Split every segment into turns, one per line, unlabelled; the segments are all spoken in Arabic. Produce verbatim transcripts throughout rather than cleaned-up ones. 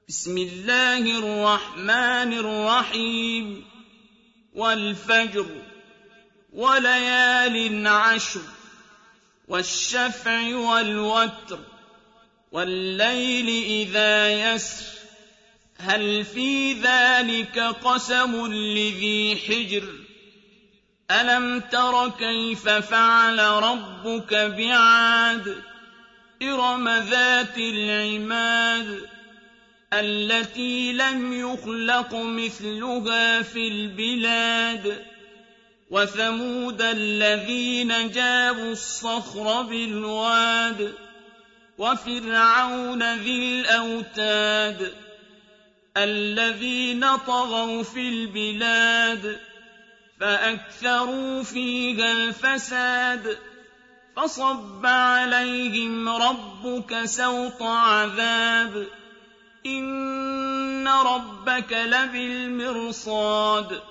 بسم الله الرحمن الرحيم والفجر وليال عشر والشفع والوتر والليل إذا يسر هل في ذلك قسم لذي حجر ألم تر كيف فعل ربك بعاد إرم ذات العماد التي لم يخلق مثلها في البلاد وثمود الذين جابوا الصخر بالواد وفرعون ذي الأوتاد الذين طغوا في البلاد فأكثروا فيها الفساد فصب عليهم ربك سوط عذاب إن ربك لبالمرصاد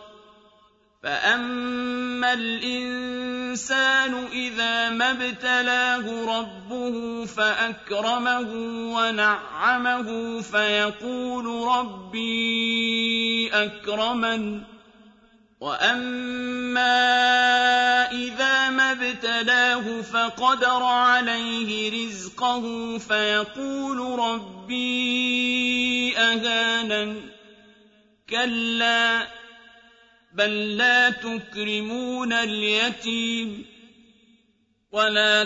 فأما الإنسان إذا ما ابتلاه ربه فأكرمه ونعمه فيقول ربي أكرمن وأما إذا ما ابتلاه فقدر عليه رزقه فيقول ربي أهانن كلا بل لا تكرمون اليتيم ولا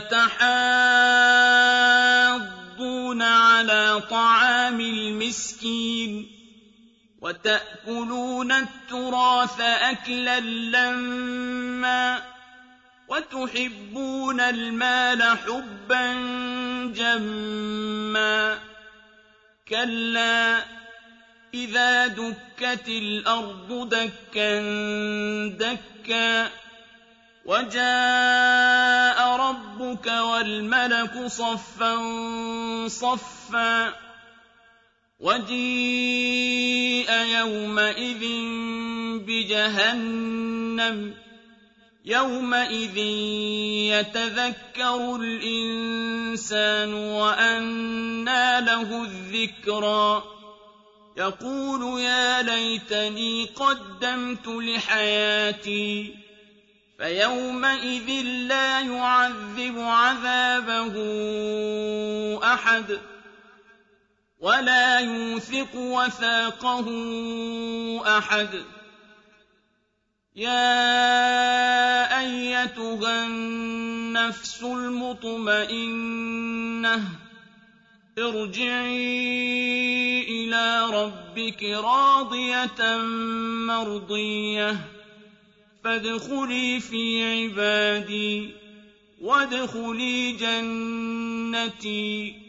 تحاضون على طعام المسكين وتأكلون التراث أكلا لما وتحبون المال حبا جما كلا إذا دكت الأرض دكا دكا وجاء ربك والملك صفا صفا وجيء يومئذ بجهنم يومئذ يتذكر الإنسان وأنى له الذكرى يقول يا ليتني قدمت لحياتي فيومئذ لا يعذب عذابه أحد ولا يوثق وثاقه أحد يا أيتها النفس المطمئنة ارجعي إلى ربك راضية مرضية فادخلي في عبادي وادخلي جنتي